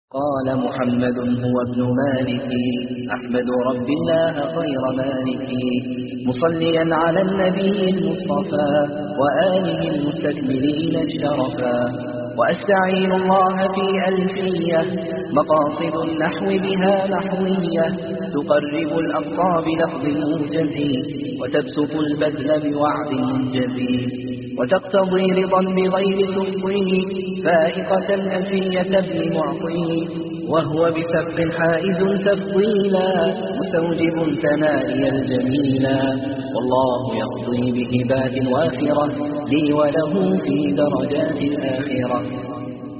قال محمد هو ابن مالك أحمد رب الله خير مالك مصليا على النبي المصطفى وآله المستكملين الشرفا وأستعين الله في ألفية مقاصد النحو بها نحوية تقرب الأقصى بلفظ موجز وتبسط البذل بوعد منجز وتقتضي رضا بغير تفضيل فائقة ألفية ابن معطي وهو بسبق حائز تفضيلا مستوجب ثنائي الجميلا والله يقضي بهبات وافرة لي وله في درجات الآخرة.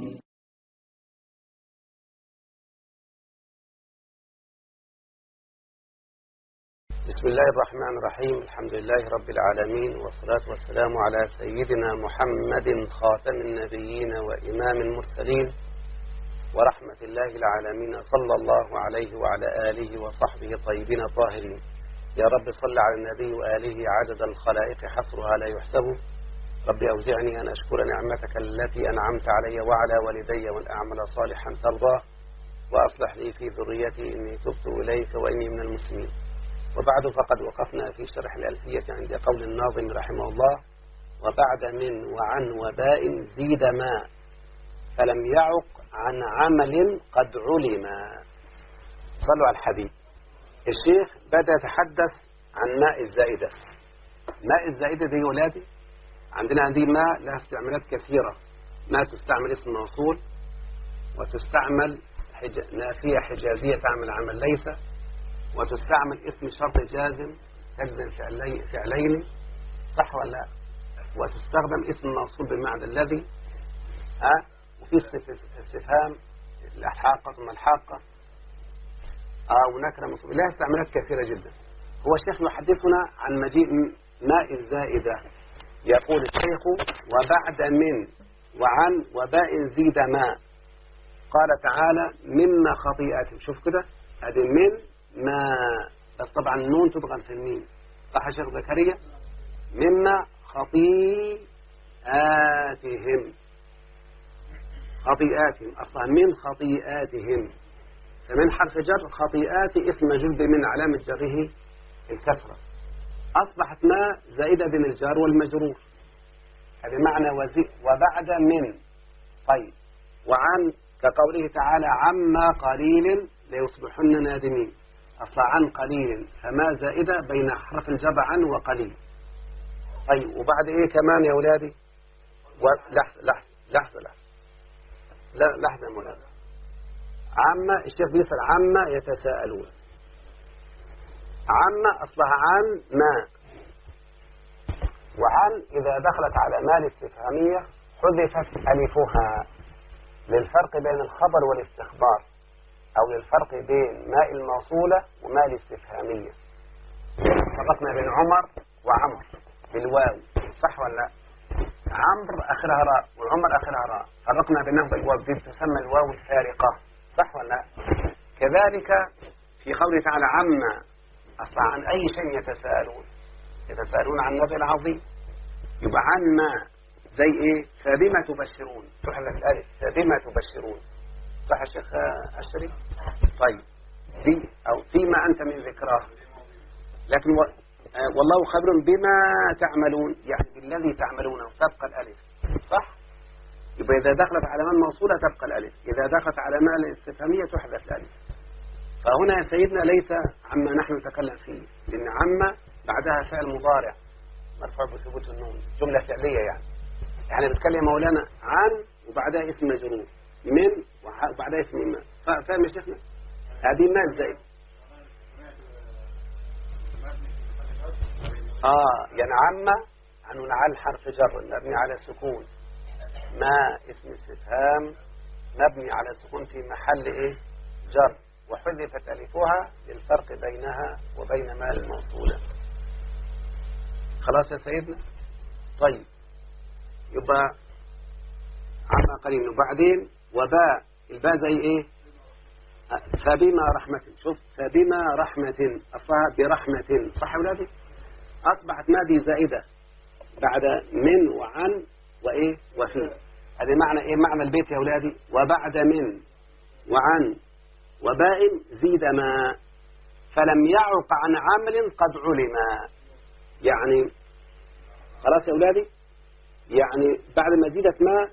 بسم الله الرحمن الرحيم. الحمد لله رب العالمين والصلاة والسلام على سيدنا محمد خاتم النبيين وإمام المرسلين ورحمة الله العالمين صلى الله عليه وعلى آله وصحبه طيبين طاهرين. يا رب صل على النبي وآله عدد الخلائق حصرها لا يحسب. ربي أوزعني أن أشكر نعمتك التي أنعمت علي وعلى والدي وأن أعمل صالحا ترضاه وأصلح لي في ذريتي إني تبت إليك وإني من المسلمين. وبعد فقد وقفنا في شرح الألفية عند قول الناظم رحمه الله: وبعد من وعن وباء زيد ما فلم يعق عن عمل قد علم. صلوا على الحبيب. الشيخ بدأ يتحدث عن ماء الزائدة. ماء الزائدة دي ولادي عندنا هذه ماء لها استعمالات كثيرة. ما تستعمل اسم موصول وتستعمل نافية حجازية تعمل عمل ليس، وتستعمل اسم شرط جازم تجزم فعلين صح ولا لا، وتستخدم اسم موصول بمعنى الذي وفي استفهام الحاقة ثم الحاقة ونكرة موصول لها استعمالات كثيرة جدا. هو الشيخ يحدثنا عن مجيء ماء الزائدة. يقول الشيخ: وبعد من وعن وباء زيد ماء. قال تعالى: مما خطيئاتهم. شوف كده، هذه من ما، بس طبعا النون تضغط في الميم صح يا شيخ زكريا؟ مما خطيئاتهم. خطيئاتهم أصلا من خطيئاتهم، فمن حرف جر خطيئات اسم مجرور من علامة جره الكسرة. أصبحت ما زائدة بين الجار والمجرور، هذا معنى وبعد من. طيب، وعن كقوله تعالى: عما قليل ليصبحن نادمين. أصلا عن قليل، فما زائدة بين حرف الجر عن وقليل. طيب، وبعد إيه كمان يا أولادي؟ لحظة يا مولانا. عما الشيخ بيسأل عما يتساءلون. عما أصلها عن ما، وعن إذا دخلت على ما الاستفهامية حذفت ألفها للفرق بين الخبر والاستخبار، أو للفرق بين ماء الموصولة وماء الاستفهامية. فرقنا بين عمر وعمر بالواو صح ولا لا؟ عمرو آخرها راء وعمر آخرها راء، فرقنا بينهم بالواو، دي تسمى الواو الفارقة صح ولا لا؟ كذلك في قوله تعالى: عما أصلا عن أي شيء يتساءلون عن النبأ العظيم. يبقى عن ما زي إيه؟ فبما تبشرون، تحذف الألف، فبما تبشرون صح يا شيخ الشريف؟ طيب، دي أو فيما أنت من ذكراه، لكن والله خبر بما تعملون، يعني بالذي تعملونه تبقى الألف صح؟ يبقى إذا دخلت على ما الموصولة تبقى الألف، إذا دخلت على ما الاستفهامية تحذف الألف. فهنا يا سيدنا ليس عما نحن نتكلم فيه، لأن عما بعدها فعل مضارع مرفوع بثبوت النون، جملة فعلية يعني بتكلم مولانا عن وبعدها اسم مجرور، من وبعدها اسم ما. فاهم يا شيخنا؟ هذه ما ازاي يعني عما عنه على حرف جر مبني على سكون، ما اسم استفهام مبني على سكون في محل ايه؟ جر، وحذفت الفها للفرق بينها وبين ما الموصولة. خلاص يا سيدنا؟ طيب، يبقى عما قليل. وبعدين وباء، الباء زي ايه؟ فبما رحمة. شوف، فبما رحمة أصلها برحمة صح يا ولادي؟ أصبحت ما دي زائدة بعد من وعن وإيه وفي. هذا معنى إيه؟ معنى البيت يا ولادي: وبعد من وعن وباء زيد ما، فلم يعق عن عمل قد علم. يعني خلاص يا أولادي، يعني بعد ما زيدت ما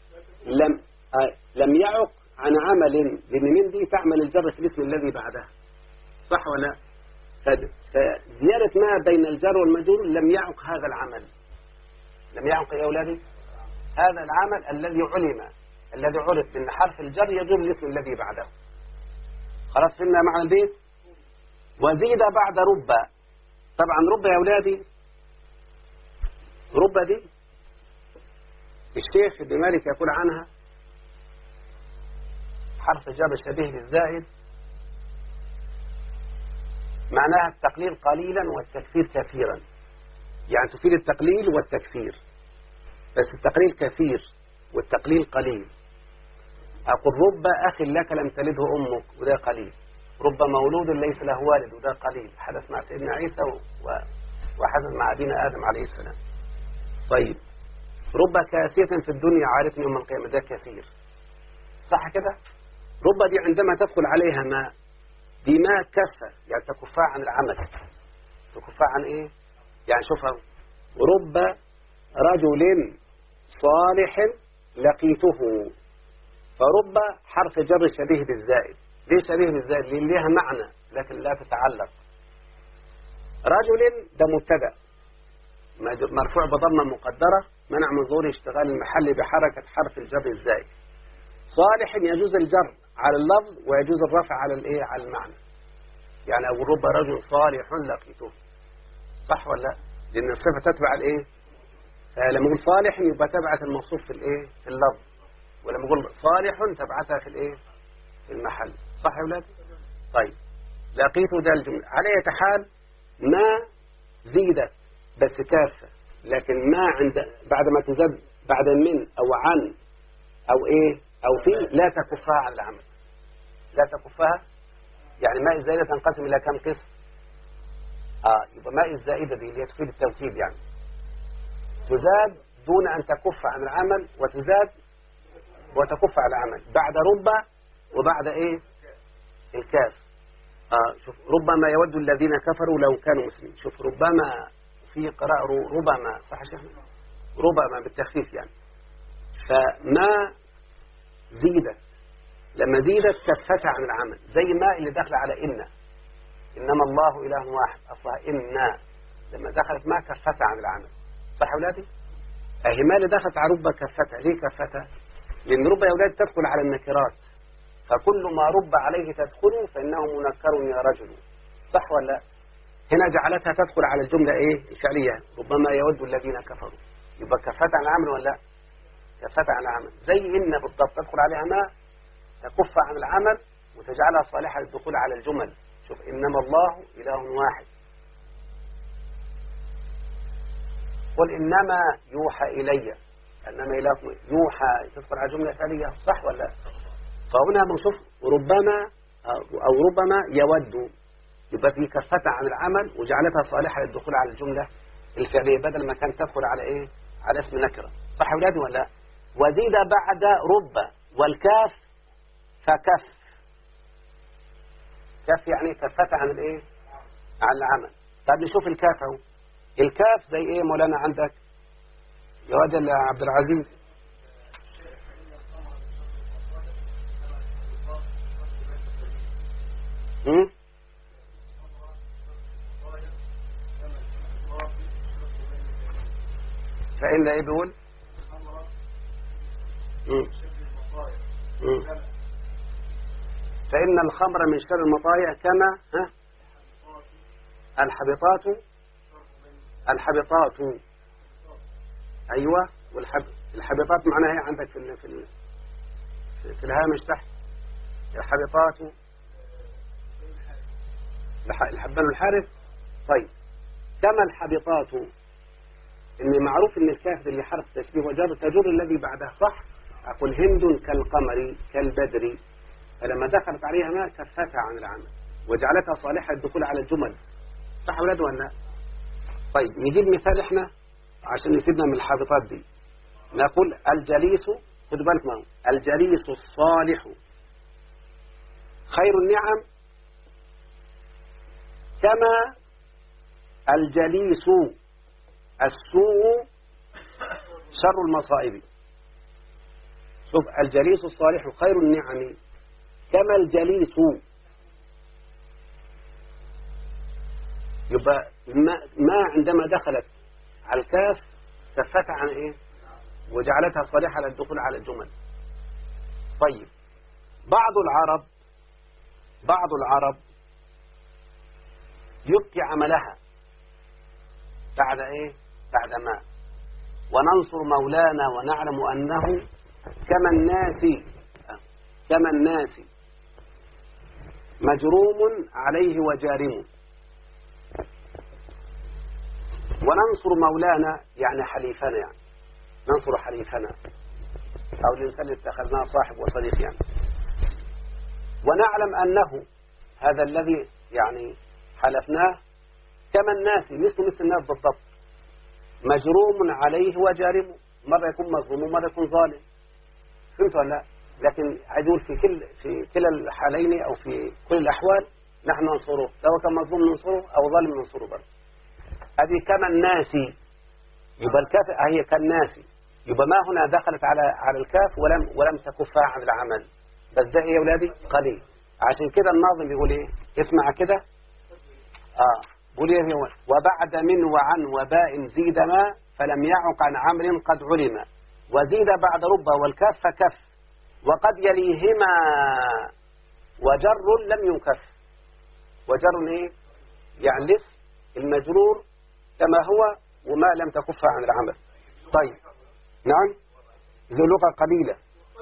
لم يعق عن عمل، لأن من دي تعمل الجر في الاسم الذي بعدها، صح ولا؟ فزيادة ما بين الجر والمجرور لم يعق هذا العمل. لم يعق يا أولادي هذا العمل الذي علم، الذي عرف بأن حرف الجر يجر الاسم الذي بعده. خلاص فهمنا معنى البيت. وزيد بعد رب. طبعا رب يا أولادي، رب دي الشيخ ابن مالك يقول عنها حرف جر شبيه للزائد، معناها التقليل قليلا والتكثير كثيرا، يعني تفيد التقليل والتكثير، بس التقليل كثير والتقليل قليل. أقول رب أخ لك لم تلده أمك وده قليل، رب مولود ليس له والد وده قليل، حدث مع سيدنا عيسى وحدث مع أبينا آدم عليه السلام. طيب رب كاسية في الدنيا عارفني يوم القيامة ده كثير، صح كده؟ رب دي عندما تدخل عليها ما، دي ما كفة، يعني تكفى عن العمل. تكفى عن إيه؟ يعني شوفها، رب رجل صالح لقيته، فرب حرف جر شبيه بالزائد. ليه شبيه بالزائد؟ لأن لها معنى لكن لا تتعلق. رجل ده مبتدأ مرفوع بضمة مقدرة منع من ظهور اشتغال المحل بحركة حرف الجر الزائد. صالح يجوز الجر على اللفظ ويجوز الرفع على الايه، على المعنى. يعني أقول رب رجل صالح لقيته، صح ولا؟ لأن الصفة تتبع الايه، فلما أقول صالح يبقى تبعت الموصوف في الايه، في اللفظ، ولما أقول صالح تبعتها في الايه، في المحل، صح يا ولاد؟ طيب لقيته ده الجملة. على أي حال ما زيدت بس كافة، لكن ما عند بعد ما تزاد بعد من أو عن أو إيه أو في لا تكفها عن العمل، لا تكفها. يعني ماء الزائدة تنقسم إلى كم قسم؟ يبقى ماء الزائدة دي اللي تفيد التوكيد، يعني تزاد دون أن تكف عن العمل، وتزاد وتكف عن العمل بعد رب وبعد إيه الكاف. شوف ربما يود الذين كفروا لو كانوا مسلمين. شوف ربما في قراءة ربما، صح يا شيخ؟ ربما بالتخفيف يعني. فما زيدت، لما زيدت كفت عن العمل، زي ما اللي دخل على إنما الله إله واحد، أصلها إنا، لما دخلت ما كفت عن العمل، صح يا أولادي؟ أهي ما اللي دخلت على رب كفتها. ليه كفتها؟ لأن رب يا أولاد تدخل على النكرات، فكل ما رب عليه تدخل فإنه منكر يا رجل، صح ولا؟ هنا جعلتها تدخل على الجملة إيه الفعلية، ربما يود الذين كفروا، يبقى كفت عن العمل ولا؟ كفت عن العمل. زي إن بالضبط تدخل عليها ما تكف عن العمل وتجعلها صالحة للدخول على الجمل. شوف إنما الله إله واحد، قل إنما يوحى إلي، إنما إله يوحى تدخل على جملة فعلية، صح ولا؟ فهنا بنشوف ربما أو ربما يود، يبقى في كفت عن العمل وجعلتها صالحة للدخول على الجملة الفعلية بدل ما كانت تدخل على إيه، على اسم نكرة، صح يا أولادي ولا؟ وزيد بعد رب والكاف فكف. كف يعني كفت عن الإيه، عن العمل. طيب نشوف الكاف اهو. الكاف زي إيه مولانا عندك يا واد يا عبد العزيز؟ فإن إيه بيقول؟ فإن الخمر من شر المطايا كما الحبطات. أيوة، والحبطات معناها ايه عندك في الهامش تحت؟ الحبطات الحبان الحارث. طيب كما الحبطات، إن معروف إن الكاف اللي حرف تشبيه وجر تجر الذي بعدها، صح؟ أقول هند كالقمر كالبدر، فلما دخلت عليها ما كفتها عن العمل وجعلتها صالحة للدخول على الجمل، صح يا ولاد ولا؟ طيب نجيب مثال احنا عشان نسيبنا من الحابطات دي. نقول الجليس، خدوا بالك معه، الجليس الصالح خير النعم كما الجليس السوء شر المصائب. شوف، الجليس الصالح خير النعم كما الجليس. يبقى ما عندما دخلت على الكاف كفتها عن ايه وجعلتها صالحة على الدخول على الجمل. طيب، بعض العرب يبقي عملها بعد ايه؟ بعد ما وننصر مولانا ونعلم أنه كما الناس مجروم عليه وجارم. وننصر مولانا يعني حليفنا، يعني ننصر حليفنا أو الإنسان اللي اتخذناه صاحب وصديق يعني. ونعلم أنه هذا الذي يعني حلفناه كما الناس، مثل الناس بالضبط، مجروم عليه وجارم، مرة يكون مظلوم ومرة يكون ظالم. فهمت ولا لا؟ لكن عدول في كلا الحالين أو في كل الأحوال نحن ننصره، سواء كان مظلوم ننصره أو ظالم ننصره برضه. هذه كما الناس، يبقى الكاف هي كالناس، يبقى ما هنا دخلت على الكاف ولم تكفها عن العمل، بس ده يا أولادي قليل. عشان كده الناظم بيقول ايه؟ اسمع كده، بيقول ايه؟ وبعد من وعن وباء زيد ما فلم يعق عن عمر قد علم، وزيد بعد رب والكاف فكف، وقد يليهما وجر لم يكف. وجر ايه؟ يعني لس المجرور كما هو وما لم تكف عن العمل. طيب، نعم، ذو لغة قليلة،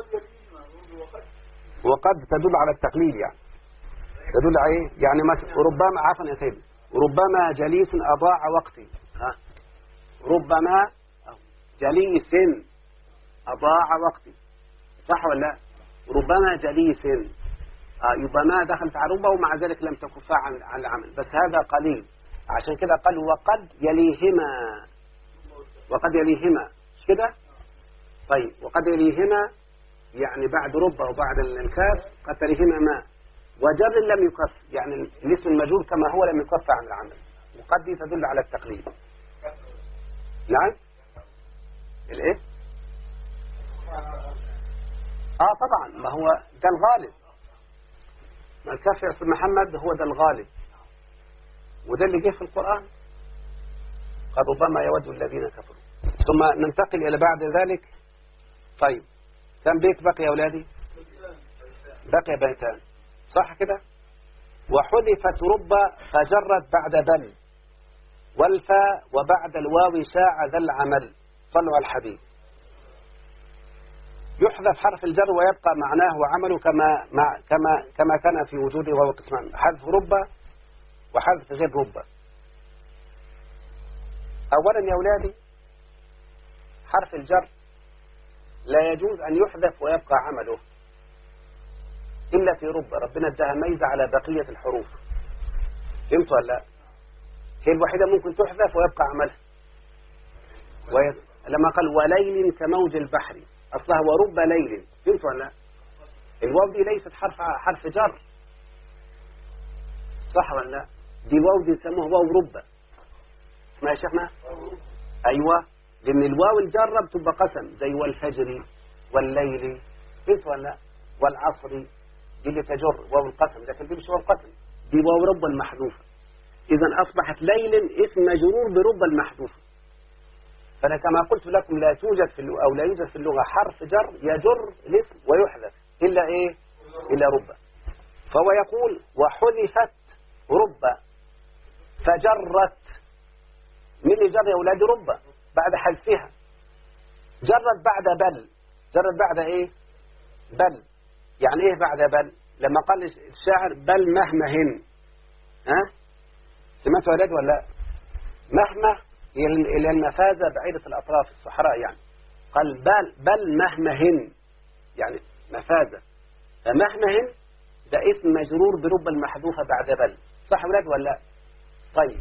وقد تدل على التقليل، يعني تدل على ايه؟ يعني ربما، عفوا يا سيدي، ربما جليس أضاع وقتي، ربما جليس أضاع وقتي، صح ولا لا؟ ربما جليس، يبقى ما دخلت على ربما ومع ذلك لم تكف عن العمل، بس هذا قليل. عشان كده قال وقد يليهما مش كده؟ طيب، وقد يليهما يعني بعد ربما وبعد الكاف قد تليهما ما، وجر لم يكف يعني الاسم المجرور كما هو لم يكف عن العمل، وقد دي تدل على التقليد. نعم، الايه؟ طبعا، ما هو ده الغالب، ما الكاف يا أستاذ محمد هو ده الغالب، وده اللي جه في القرآن، قد ربما يود الذين كفروا. ثم ننتقل إلى بعد ذلك. طيب، كم بيت بقي يا أولادي؟ بقي بيتان، صح كده؟ وحذفت رب فجرت بعد بل، والفاء وبعد الواو شاع ذا العمل، صلوا على الحبيب. يحذف حرف الجر ويبقى معناه وعمله كما كان في وجوده، وهو قسمان: حذف رب وحذف غير رب. أولا يا أولادي، حرف الجر لا يجوز أن يحذف ويبقى عمله إلا في رب، ربنا اداها ميزة على بقية الحروف. فهمت ولا لا؟ هي الوحيدة ممكن تحذف ويبقى عملها. لما قال وليل كموج البحر، أصلها ورب ليل. فهمت ولا لا؟ الواو دي ليست حرف جر، صح ولا لا؟ دي واو دي يسموها واو رب. اسمها يا شيخنا؟ أيوة، لأن الواو الجرة بتبقى قسم، زي والفجر والليل. فهمت ولا لا؟ والعصر، دي اللي تجر واو القسم، لكن دي مش واو القسم، دي واو رب المحذوفة. إذا أصبحت ليل اسم مجرور برب المحذوفة. فأنا كما قلت لكم لا توجد أو لا يوجد في اللغة حرف جر يجر الاسم ويحذف إلا إيه؟ إلا رب. فهو يقول وحذفت رب فجرت. من اللي جر يا أولاد؟ رب بعد حذفها. جرت بعد بل. جرت بعد إيه؟ بل. يعني إيه بعد بل؟ لما قال الشاعر بل مهما هن، سمعتوا يا أولاد ولا لا؟ مهما هي المفازة بعيدة الأطراف، الصحراء يعني. قال بل مهما هن يعني مفازة، فمهما هن ده اسم مجرور برب المحذوفة بعد بل، صح يا أولاد ولا لا؟ طيب،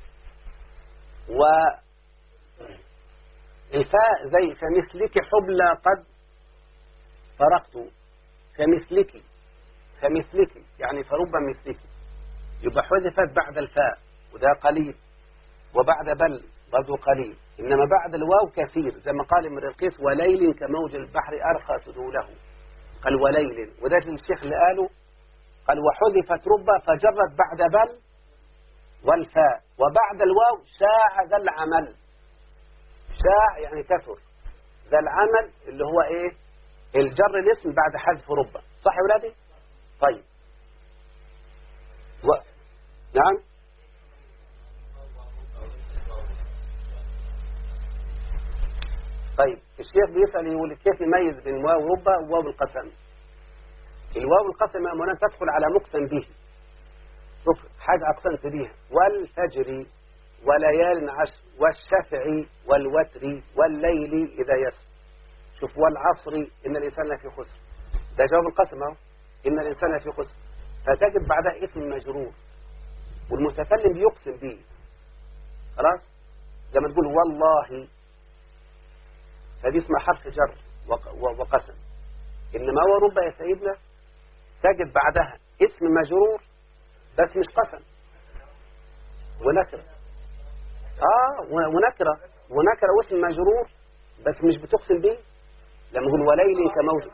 الفاء زي كمثلك حبلى قد فرقت، كمثلك كمثلك يعني فرب مثلك، يبقى حذفت بعد الفاء وده قليل، وبعد بل برضه قليل، إنما بعد الواو كثير، زي ما قال امرئ القيس وليل كموج البحر أرخى سدوله، قال وليل، وده الشيخ اللي قال وحذفت رب فجرت بعد بل والفاء، وبعد الواو شاع ذا العمل، شاع يعني كثر، ذا العمل اللي هو ايه؟ الجر الاسم بعد حذف رب، صح يا ولادي؟ طيب نعم. طيب الشيخ بيسأل يقول كيف يميز بين واو رب وواو القسم؟ الواو القسم أمانا تدخل على مقسم به، شوف حاجة أقسمت بها، والفجر وليال عشر والشفع والوتر والليل إذا يسر، شوف والعصر إن الإنسان لفي خسر، ده جواب القسم اهو، إن الإنسان لفي خسر، فتجد بعدها اسم مجرور والمتكلم بيقسم به، خلاص زي ما تقول والله، فدي اسمها حرف جر وقسم. إنما هو رب يا سيدنا تجد بعدها اسم مجرور بس مش قسم، ونكرة ونكرة واسم مجرور بس مش بتقسم به، لما يقول وليل كموج،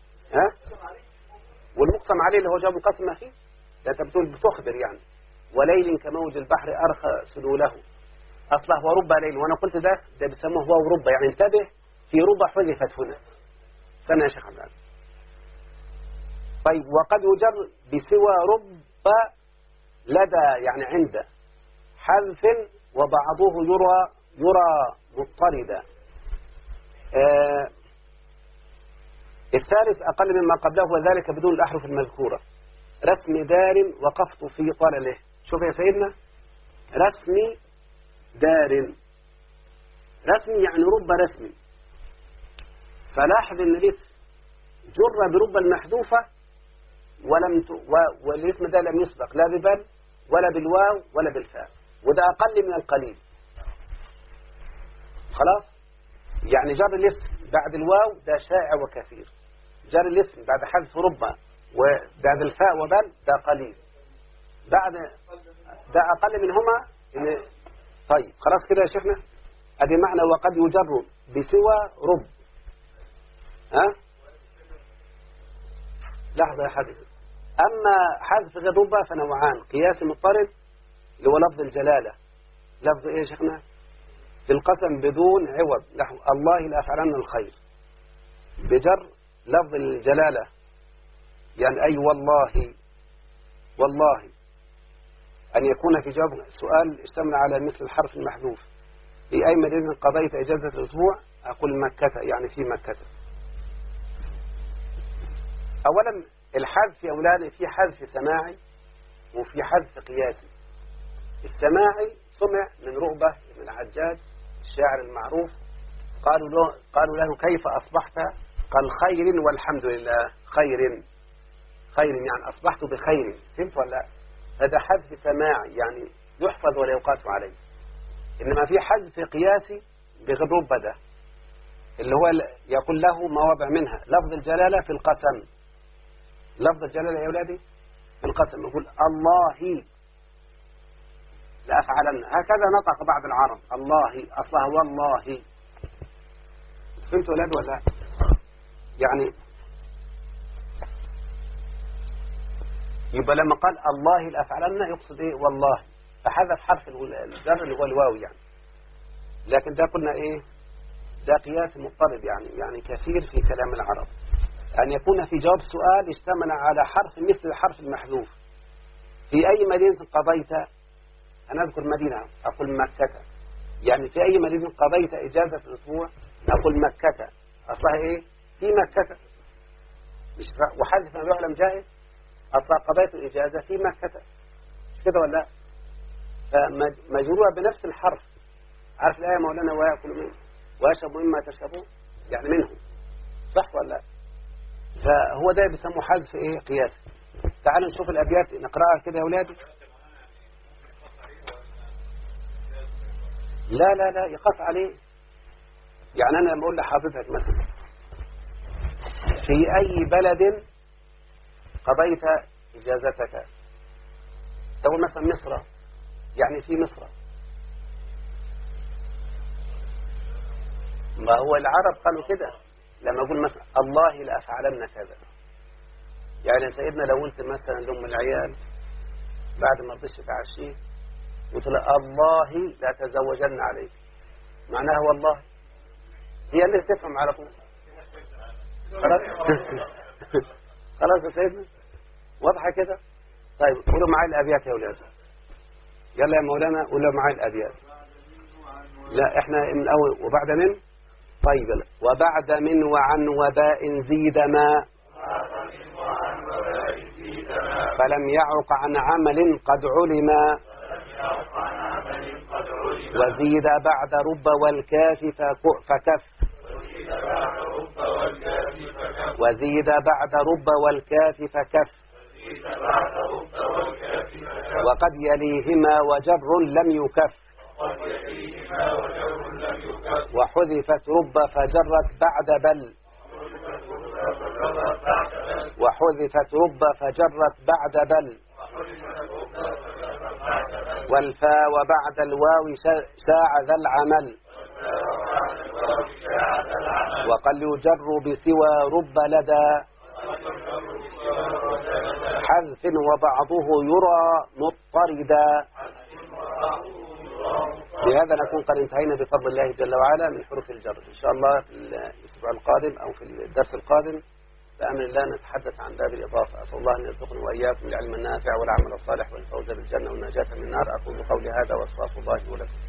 والمقسم عليه اللي هو جاب القسم ما فيه، ده انت بتقول بتخبر يعني وليل كموج البحر أرخى سدوله، أصله هو رب ليل، وأنا قلت ده بتسموه هو رب، يعني انتبه في رب حذفت هنا، سنة يا شيخ عبد العزيز. طيب وقد يجر بسوى رب لدى يعني عند حذف، وبعضه يرى مضطردا. الثالث أقل مما قبله وذلك بدون الأحرف المذكورة، رسم دار وقفت في طال له، شوف يا سيدنا رسم دار، رسم يعني رب رسم، فلاحظ ان الاسم جر برب المحذوفة والاسم ده لم يسبق لا ببل ولا بالواو ولا بالفاء، وده أقل من القليل، خلاص يعني جر الاسم بعد الواو ده شائع وكثير، جر الاسم بعد حذف رب وبعد الفاء وبل ده قليل، بعد ده أقل منهما طيب خلاص كده يا شيخنا، ادي معنى وقد يجر بسوى رب. لحظة يا حبيبي، أما حذف غير رب فنوعان، قياس مضطرد اللي هو لفظ الجلالة، لفظ ايه يا شيخنا؟ في القسم بدون عوض، نحو الله لأفعلن الخير، بجر لفظ الجلالة يعني أي والله أن يكون في جواب سؤال اشتمل على مثل الحرف المحذوف، في أي مدينة قضيت إجازة الأسبوع؟ أقول مكة، يعني في مكة. أولا الحذف يا أولاد في حذف سماعي وفي حذف قياسي. السماعي سمع من رؤبة من الحجاج الشاعر المعروف، قالوا له كيف أصبحت؟ قال خير والحمد لله، خير يعني أصبحت بخير، فهمت ولا؟ هذا حذف سماعي يعني يحفظ ولا يقاس عليه. إنما في حذف قياسي بغير رؤبة ده اللي هو يقول له مواضع منها لفظ الجلالة في القسم، لفظ الجلالة يا أولادي في القسم، يقول الله لأفعلن، هكذا نطق بعض العرب، الله أصلها والله، فهمت أولاد ولا؟ يعني يبقى لما قال الله لأفعلن يقصد إيه؟ والله، فحذف حرف الجر اللي هو الواو يعني، لكن ده قلنا إيه؟ ده قياس مضطرد يعني كثير في كلام العرب، أن يكون في جواب سؤال اشتمل على حرف مثل الحرف المحذوف. في أي مدينة قضيت؟ أنا أذكر مدينة أقول مكة، يعني في أي مدينة قضيت إجازة الأسبوع؟ أقول مكة، أصلها إيه؟ في مكة، وحذف ما يعلم جائز، أصلا قضيت الإجازة في مكة، مش كده ولا؟ فمجروعة بنفس الحرف، عارف الآية مولانا ويأكل منه ويشرب مما تشربون، يعني منه، صح ولا؟ فهو ده بيسموه حذف ايه؟ قياسي. تعالوا نشوف الابيات نقراها كده يا اولادي. لا يقاس عليه، يعني انا لما اقول لحضرتك مثلا في اي بلد قضيت إجازتك. تقول مثلا مصر، يعني في مصر. ما هو العرب قالوا كده لما أقول مثلا الله لأفعلن كذا. يعني سيدنا لو قلت مثلا لأم العيال بعد ما رضيش تعشيه قلت لها الله لا تزوجن عليك، معناها والله، هي اللي تفهم على طول. خلاص خلاص يا سيدنا، واضحة كده. طيب قولوا معايا الأبيات يا أولاد، يلا يا مولانا قولوا معايا الأبيات. لا احنا من أول وبعد من. طيب يلا. وبعد من وعن وباء زيد ما فلم يعق عن عمل قد علم، وزيد بعد رب والكاف فكف، وزيد بعد رب والكاف فكف، وقد يليهما وجر لم يكف، وحذفت رب فجرت بعد بل، وحذفت رب فجرت بعد بل، والفاء وبعد الواو شاع ذا العمل، وقد يجر بسوى رب لدى حذف وبعضه يرى مضطردا. بهذا نكون قد انتهينا بفضل الله جل وعلا من حروف الجر. إن شاء الله في الأسبوع القادم أو في الدرس القادم بأمر الله نتحدث عن باب الإضافة. أسأل الله أن يرزقنا وإياكم العلم النافع والعمل الصالح والفوز بالجنة والنجاة من النار. أقول قولي هذا وأستغفر الله ولكم.